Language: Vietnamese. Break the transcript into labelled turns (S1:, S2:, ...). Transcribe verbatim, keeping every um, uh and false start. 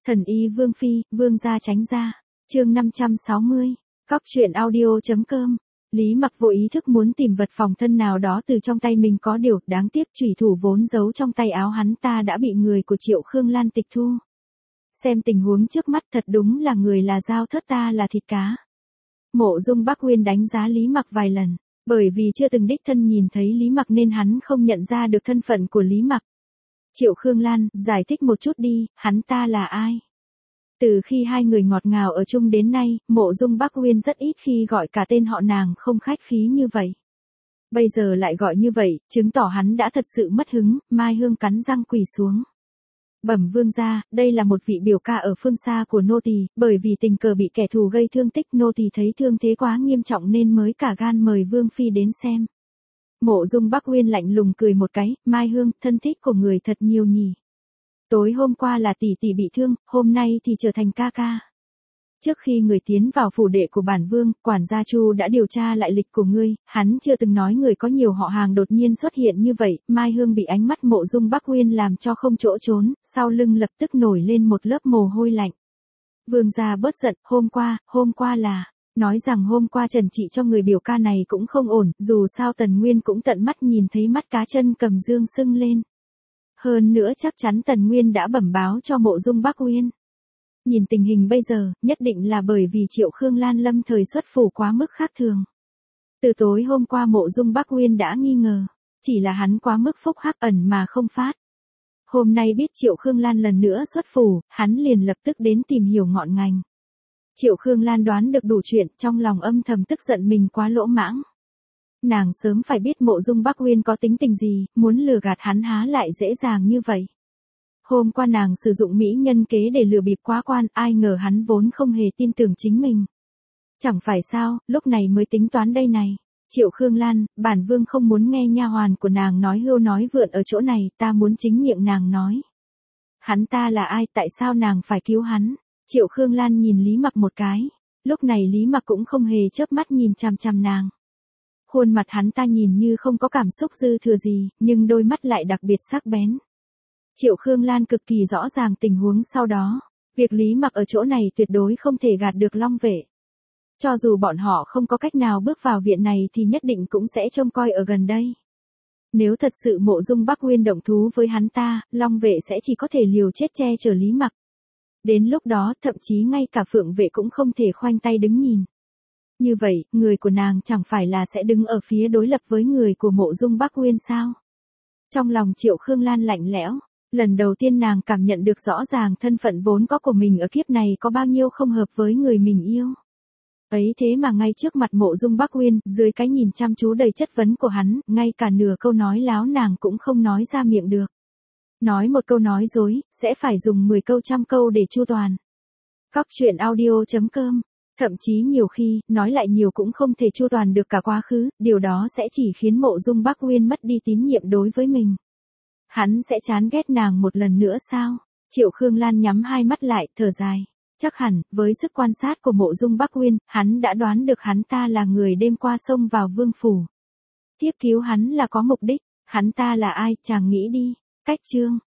S1: Thần y Vương Phi, Vương gia tránh ra. Chương năm trăm sáu mươi. Cóc truyện audio.com. Lý Mặc vô ý thức muốn tìm vật phòng thân nào đó từ trong tay mình, có điều đáng tiếc chủy thủ vốn giấu trong tay áo hắn ta đã bị người của Triệu Khương Lan tịch thu. Xem tình huống trước mắt, thật đúng là người là dao thớt, ta là thịt cá. Mộ Dung Bắc Uyên đánh giá Lý Mặc vài lần, bởi vì chưa từng đích thân nhìn thấy Lý Mặc nên hắn không nhận ra được thân phận của Lý Mặc. Triệu Khương Lan, giải thích một chút đi, hắn ta là ai? Từ khi hai người ngọt ngào ở chung đến nay, Mộ Dung Bắc Uyên rất ít khi gọi cả tên họ nàng không khách khí như vậy. Bây giờ lại gọi như vậy, chứng tỏ hắn đã thật sự mất hứng. Mai Hương cắn răng quỳ xuống. Bẩm vương gia, đây là một vị biểu ca ở phương xa của nô tỳ, bởi vì tình cờ bị kẻ thù gây thương tích, nô tỳ thấy thương thế quá nghiêm trọng nên mới cả gan mời Vương Phi đến xem. Mộ Dung Bắc Uyên lạnh lùng cười một cái, Mai Hương, thân thích của người thật nhiều nhỉ. Tối hôm qua là tỷ tỷ bị thương, hôm nay thì trở thành ca ca. Trước khi người tiến vào phủ đệ của bản vương, quản gia Chu đã điều tra lại lịch của ngươi, hắn chưa từng nói người có nhiều họ hàng đột nhiên xuất hiện như vậy. Mai Hương bị ánh mắt Mộ Dung Bắc Uyên làm cho không chỗ trốn, sau lưng lập tức nổi lên một lớp mồ hôi lạnh. Vương gia bớt giận, hôm qua, hôm qua là, nói rằng hôm qua trần trị cho người biểu ca này cũng không ổn, dù sao Tần Nguyên cũng tận mắt nhìn thấy mắt cá chân cầm dương sưng lên. Hơn nữa chắc chắn Tần Nguyên đã bẩm báo cho Mộ Dung Bắc Uyên. Nhìn tình hình bây giờ, nhất định là bởi vì Triệu Khương Lan lâm thời xuất phủ quá mức khác thường. Từ tối hôm qua Mộ Dung Bắc Uyên đã nghi ngờ, chỉ là hắn quá mức phúc hắc ẩn mà không phát. Hôm nay biết Triệu Khương Lan lần nữa xuất phủ, hắn liền lập tức đến tìm hiểu ngọn ngành. Triệu Khương Lan đoán được đủ chuyện, trong lòng âm thầm tức giận mình quá lỗ mãng. Nàng sớm phải biết Mộ Dung Bắc Uyên có tính tình gì, muốn lừa gạt hắn há lại dễ dàng như vậy. Hôm qua nàng sử dụng mỹ nhân kế để lừa bịp quá quan, ai ngờ hắn vốn không hề tin tưởng chính mình. Chẳng phải sao, lúc này mới tính toán đây này. Triệu Khương Lan, bản vương không muốn nghe nha hoàn của nàng nói hưu nói vượn ở chỗ này, ta muốn chính miệng nàng nói. Hắn ta là ai, tại sao nàng phải cứu hắn? Triệu Khương Lan nhìn Lý Mặc một cái. Lúc này Lý Mặc cũng không hề chớp mắt nhìn chằm chằm nàng. Khuôn mặt hắn ta nhìn như không có cảm xúc dư thừa gì, nhưng đôi mắt lại đặc biệt sắc bén. Triệu Khương Lan cực kỳ rõ ràng tình huống sau đó. Việc Lý Mặc ở chỗ này tuyệt đối không thể gạt được Long Vệ. Cho dù bọn họ không có cách nào bước vào viện này thì nhất định cũng sẽ trông coi ở gần đây. Nếu thật sự Mộ Dung Bắc Uyên động thú với hắn ta, Long Vệ sẽ chỉ có thể liều chết che chở Lý Mặc. Đến lúc đó, thậm chí ngay cả Phượng Vệ cũng không thể khoanh tay đứng nhìn. Như vậy, người của nàng chẳng phải là sẽ đứng ở phía đối lập với người của Mộ Dung Bắc Uyên sao? Trong lòng Triệu Khương Lan lạnh lẽo, lần đầu tiên nàng cảm nhận được rõ ràng thân phận vốn có của mình ở kiếp này có bao nhiêu không hợp với người mình yêu. Ấy thế mà ngay trước mặt Mộ Dung Bắc Uyên, dưới cái nhìn chăm chú đầy chất vấn của hắn, ngay cả nửa câu nói láo nàng cũng không nói ra miệng được. Nói một câu nói dối, sẽ phải dùng mười câu trăm câu để chu toàn. Cóc truyện audio.com. Thậm chí nhiều khi, nói lại nhiều cũng không thể chu toàn được cả quá khứ, điều đó sẽ chỉ khiến Mộ Dung Bắc Uyên mất đi tín nhiệm đối với mình. Hắn sẽ chán ghét nàng một lần nữa sao? Triệu Khương Lan nhắm hai mắt lại, thở dài. Chắc hẳn, với sức quan sát của Mộ Dung Bắc Uyên, hắn đã đoán được hắn ta là người đêm qua xông vào vương phủ. Tiếp cứu hắn là có mục đích, hắn ta là ai, chàng nghĩ đi. Cách chương.